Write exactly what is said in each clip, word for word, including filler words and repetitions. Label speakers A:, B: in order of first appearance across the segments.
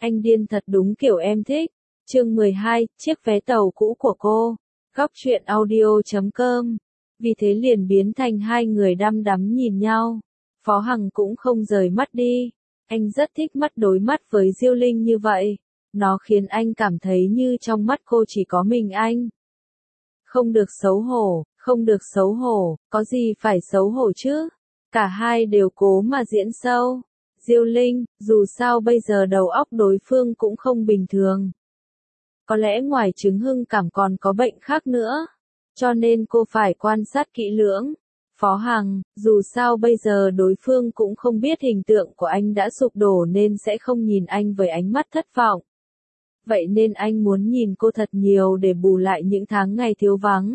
A: Anh điên thật đúng kiểu em thích. Chương mười hai, chiếc vé tàu cũ của cô. Góc truyện audio chấm com. Vì thế liền biến thành hai người đăm đắm nhìn nhau. Phó Hằng cũng không rời mắt đi. Anh rất thích mắt đối mắt với Diêu Linh như vậy. Nó khiến anh cảm thấy như trong mắt cô chỉ có mình anh. Không được xấu hổ, không được xấu hổ, có gì phải xấu hổ chứ? Cả hai đều cố mà diễn sâu. Diêu Linh, dù sao bây giờ đầu óc đối phương cũng không bình thường. Có lẽ ngoài chứng hưng cảm còn có bệnh khác nữa. Cho nên cô phải quan sát kỹ lưỡng. Phó Hằng, dù sao bây giờ đối phương cũng không biết hình tượng của anh đã sụp đổ nên sẽ không nhìn anh với ánh mắt thất vọng. Vậy nên anh muốn nhìn cô thật nhiều để bù lại những tháng ngày thiếu vắng.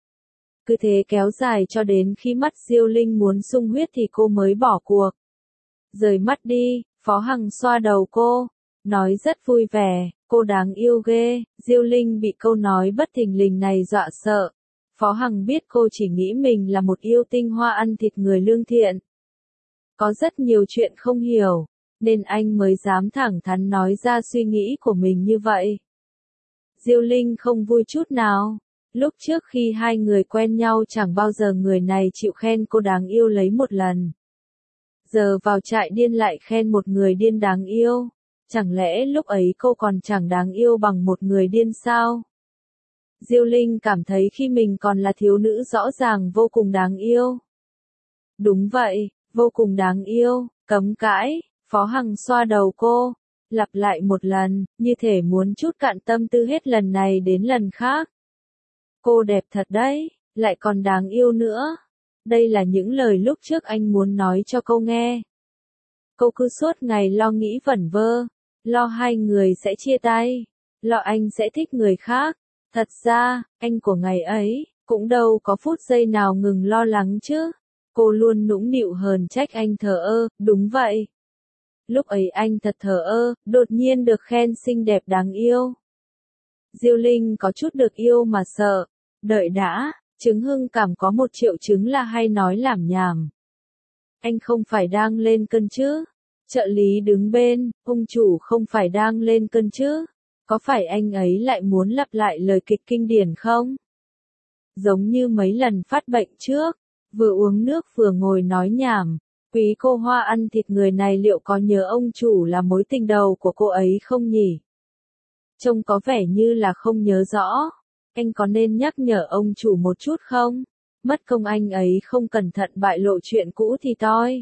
A: Cứ thế kéo dài cho đến khi mắt Diêu Linh muốn sung huyết thì cô mới bỏ cuộc. Rời mắt đi, Phó Hằng xoa đầu cô, nói rất vui vẻ, cô đáng yêu ghê. Diêu Linh bị câu nói bất thình lình này dọa sợ. Phó Hằng biết cô chỉ nghĩ mình là một yêu tinh hoa ăn thịt người lương thiện. Có rất nhiều chuyện không hiểu, nên anh mới dám thẳng thắn nói ra suy nghĩ của mình như vậy. Diêu Linh không vui chút nào. Lúc trước khi hai người quen nhau chẳng bao giờ người này chịu khen cô đáng yêu lấy một lần. Giờ vào trại điên lại khen một người điên đáng yêu. Chẳng lẽ lúc ấy cô còn chẳng đáng yêu bằng một người điên sao? Diêu Linh cảm thấy khi mình còn là thiếu nữ rõ ràng vô cùng đáng yêu. Đúng vậy, vô cùng đáng yêu, cấm cãi. Phó Hằng xoa đầu cô, lặp lại một lần, như thể muốn trút cạn tâm tư hết lần này đến lần khác. Cô đẹp thật đấy, lại còn đáng yêu nữa. Đây là những lời lúc trước anh muốn nói cho cô nghe. Cô cứ suốt ngày lo nghĩ vẩn vơ, lo hai người sẽ chia tay, lo anh sẽ thích người khác. Thật ra, anh của ngày ấy, cũng đâu có phút giây nào ngừng lo lắng chứ. Cô luôn nũng nịu hờn trách anh thờ ơ, đúng vậy. Lúc ấy anh thật thờ ơ, đột nhiên được khen xinh đẹp đáng yêu. Diêu Linh có chút được yêu mà sợ. Đợi đã, chứng hưng cảm có một triệu chứng là hay nói lảm nhảm. Anh không phải đang lên cân chứ? Trợ lý đứng bên, ông chủ không phải đang lên cân chứ? Có phải anh ấy lại muốn lặp lại lời kịch kinh điển không? Giống như mấy lần phát bệnh trước, vừa uống nước vừa ngồi nói nhảm. Quý cô hoa ăn thịt người này liệu có nhớ ông chủ là mối tình đầu của cô ấy không nhỉ? Trông có vẻ như là không nhớ rõ. Anh có nên nhắc nhở ông chủ một chút không? Mất công anh ấy không cẩn thận bại lộ chuyện cũ thì toi.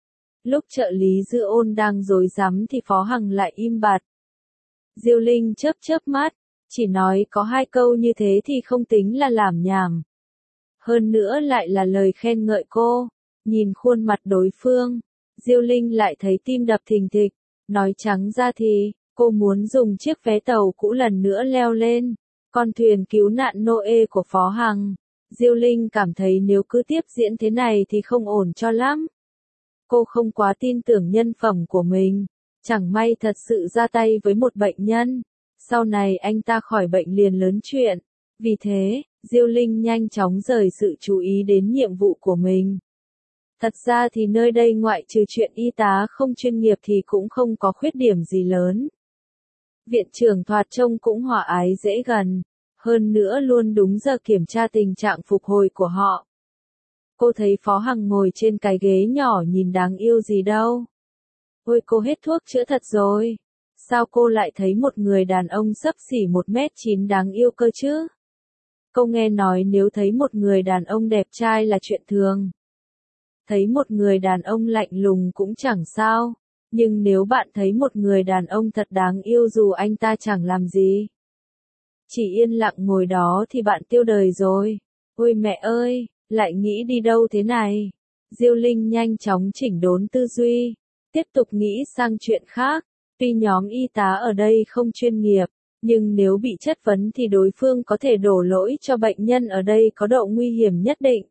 A: Lúc trợ lý Dư Ôn đang rối rắm thì Phó Hằng lại im bặt. Diêu Linh chớp chớp mắt, chỉ nói có hai câu như thế thì không tính là lảm nhảm. Hơn nữa lại là lời khen ngợi cô. Nhìn khuôn mặt đối phương, Diêu Linh lại thấy tim đập thình thịch. Nói trắng ra thì, cô muốn dùng chiếc vé tàu cũ lần nữa leo lên con thuyền cứu nạn Noe của Phó Hằng. Diêu Linh cảm thấy nếu cứ tiếp diễn thế này thì không ổn cho lắm. Cô không quá tin tưởng nhân phẩm của mình. Chẳng may thật sự ra tay với một bệnh nhân. Sau này anh ta khỏi bệnh liền lớn chuyện. Vì thế, Diêu Linh nhanh chóng rời sự chú ý đến nhiệm vụ của mình. Thật ra thì nơi đây ngoại trừ chuyện y tá không chuyên nghiệp thì cũng không có khuyết điểm gì lớn. Viện trưởng Thoạt trông cũng hòa ái dễ gần, hơn nữa luôn đúng giờ kiểm tra tình trạng phục hồi của họ. Cô thấy Phó Hằng ngồi trên cái ghế nhỏ nhìn đáng yêu gì đâu. Ôi cô hết thuốc chữa thật rồi. Sao cô lại thấy một người đàn ông xấp xỉ một mét chín đáng yêu cơ chứ? Cô nghe nói nếu thấy một người đàn ông đẹp trai là chuyện thường. Thấy một người đàn ông lạnh lùng cũng chẳng sao. Nhưng nếu bạn thấy một người đàn ông thật đáng yêu dù anh ta chẳng làm gì, chỉ yên lặng ngồi đó thì bạn tiêu đời rồi. Ôi mẹ ơi, lại nghĩ đi đâu thế này? Diêu Linh nhanh chóng chỉnh đốn tư duy, tiếp tục nghĩ sang chuyện khác. Tuy nhóm y tá ở đây không chuyên nghiệp, nhưng nếu bị chất vấn thì đối phương có thể đổ lỗi cho bệnh nhân ở đây có độ nguy hiểm nhất định.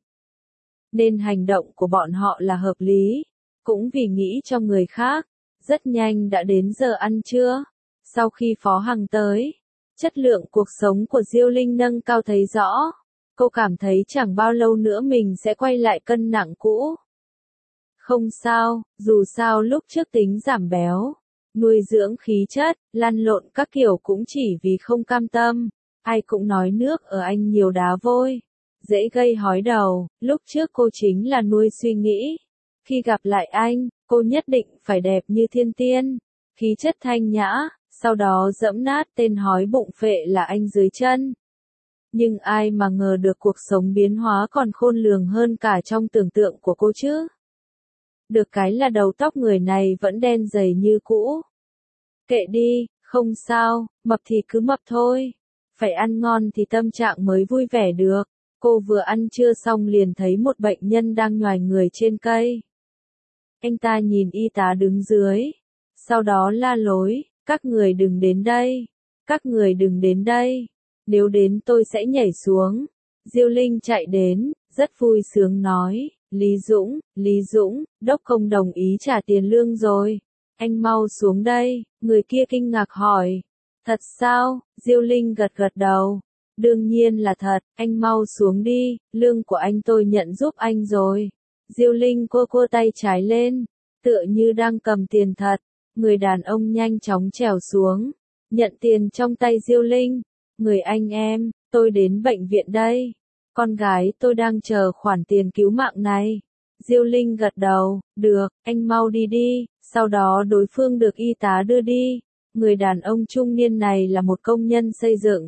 A: Nên hành động của bọn họ là hợp lý, cũng vì nghĩ cho người khác. Rất nhanh đã đến giờ ăn trưa. Sau khi Phó Hằng tới, chất lượng cuộc sống của Diêu Linh nâng cao thấy rõ. Cô cảm thấy chẳng bao lâu nữa mình sẽ quay lại cân nặng cũ. Không sao, dù sao lúc trước tính giảm béo, nuôi dưỡng khí chất, lăn lộn các kiểu cũng chỉ vì không cam tâm. Ai cũng nói nước ở anh nhiều đá vôi, dễ gây hói đầu. Lúc trước cô chính là nuôi suy nghĩ, khi gặp lại anh, cô nhất định phải đẹp như thiên tiên, khí chất thanh nhã, sau đó dẫm nát tên hói bụng phệ là anh dưới chân. Nhưng ai mà ngờ được cuộc sống biến hóa còn khôn lường hơn cả trong tưởng tượng của cô chứ. Được cái là đầu tóc người này vẫn đen dày như cũ. Kệ đi, không sao, mập thì cứ mập thôi. Phải ăn ngon thì tâm trạng mới vui vẻ được. Cô vừa ăn trưa xong liền thấy một bệnh nhân đang nhoài người trên cây. Anh ta nhìn y tá đứng dưới. Sau đó la lối, các người đừng đến đây. Các người đừng đến đây. Nếu đến tôi sẽ nhảy xuống. Diêu Linh chạy đến, rất vui sướng nói, Lý Dũng, Lý Dũng, đốc không đồng ý trả tiền lương rồi. Anh mau xuống đây, người kia kinh ngạc hỏi. Thật sao? Diêu Linh gật gật đầu. Đương nhiên là thật, anh mau xuống đi, lương của anh tôi nhận giúp anh rồi. Diêu Linh cua cua tay trái lên, tựa như đang cầm tiền thật. Người đàn ông nhanh chóng trèo xuống, nhận tiền trong tay Diêu Linh. Người anh em, tôi đến bệnh viện đây. Con gái tôi đang chờ khoản tiền cứu mạng này. Diêu Linh gật đầu, được, anh mau đi đi. Sau đó đối phương được y tá đưa đi. Người đàn ông trung niên này là một công nhân xây dựng.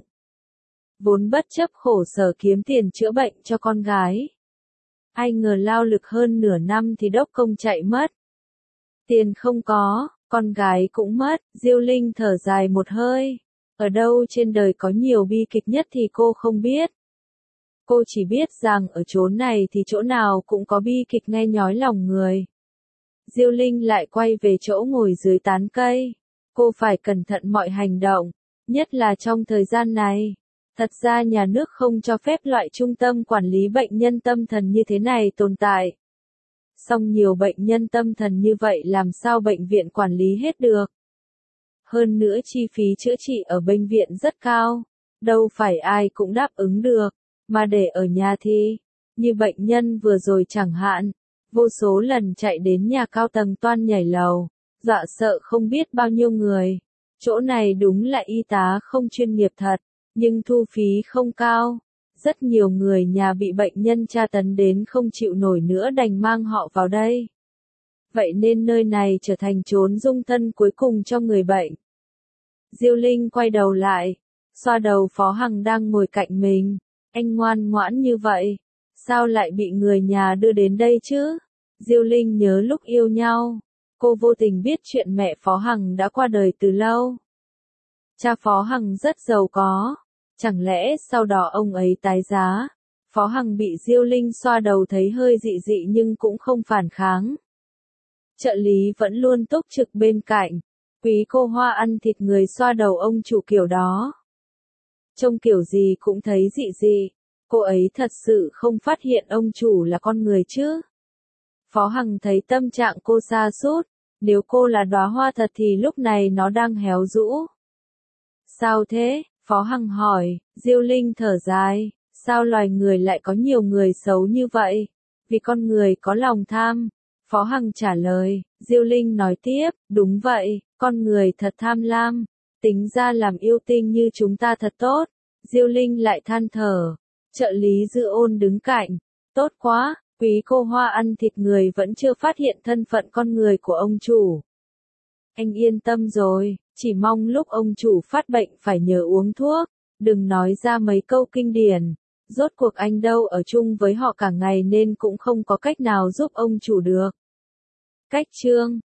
A: Vốn bất chấp khổ sở kiếm tiền chữa bệnh cho con gái. Ai ngờ lao lực hơn nửa năm thì đốc công chạy mất. Tiền không có, con gái cũng mất. Diêu Linh thở dài một hơi. Ở đâu trên đời có nhiều bi kịch nhất thì cô không biết. Cô chỉ biết rằng ở chốn này thì chỗ nào cũng có bi kịch nghe nhói lòng người. Diêu Linh lại quay về chỗ ngồi dưới tán cây. Cô phải cẩn thận mọi hành động, nhất là trong thời gian này. Thật ra nhà nước không cho phép loại trung tâm quản lý bệnh nhân tâm thần như thế này tồn tại. Song nhiều bệnh nhân tâm thần như vậy làm sao bệnh viện quản lý hết được. Hơn nữa chi phí chữa trị ở bệnh viện rất cao, đâu phải ai cũng đáp ứng được, mà để ở nhà thì, như bệnh nhân vừa rồi chẳng hạn, vô số lần chạy đến nhà cao tầng toan nhảy lầu, dọa sợ không biết bao nhiêu người. Chỗ này đúng là y tá không chuyên nghiệp thật, nhưng thu phí không cao. Rất nhiều người nhà bị bệnh nhân tra tấn đến không chịu nổi nữa đành mang họ vào đây. Vậy nên nơi này trở thành chốn dung thân cuối cùng cho người bệnh. Diêu Linh quay đầu lại, xoa đầu Phó Hằng đang ngồi cạnh mình. Anh ngoan ngoãn như vậy, sao lại bị người nhà đưa đến đây chứ? Diêu Linh nhớ lúc yêu nhau, cô vô tình biết chuyện mẹ Phó Hằng đã qua đời từ lâu. Cha Phó Hằng rất giàu có, chẳng lẽ sau đó ông ấy tái giá? Phó Hằng bị Diêu Linh xoa đầu thấy hơi dị dị nhưng cũng không phản kháng. Trợ lý vẫn luôn túc trực bên cạnh. Quý cô Hoa ăn thịt người xoa đầu ông chủ kiểu đó. Trông kiểu gì cũng thấy dị dị. Cô ấy thật sự không phát hiện ông chủ là con người chứ. Phó Hằng thấy tâm trạng cô sa sút. Nếu cô là đóa hoa thật thì lúc này nó đang héo rũ. Sao thế? Phó Hằng hỏi. Diêu Linh thở dài. Sao loài người lại có nhiều người xấu như vậy? Vì con người có lòng tham. Phó Hằng trả lời. Diêu Linh nói tiếp. Đúng vậy, con người thật tham lam. Tính ra làm yêu tinh như chúng ta thật tốt. Diêu Linh lại than thở. Trợ lý Dư Ôn đứng cạnh. Tốt quá, quý cô Hoa ăn thịt người vẫn chưa phát hiện thân phận con người của ông chủ. Anh yên tâm rồi, chỉ mong lúc ông chủ phát bệnh phải nhớ uống thuốc, đừng nói ra mấy câu kinh điển. Rốt cuộc anh đâu ở chung với họ cả ngày nên cũng không có cách nào giúp ông chủ được. Cách chương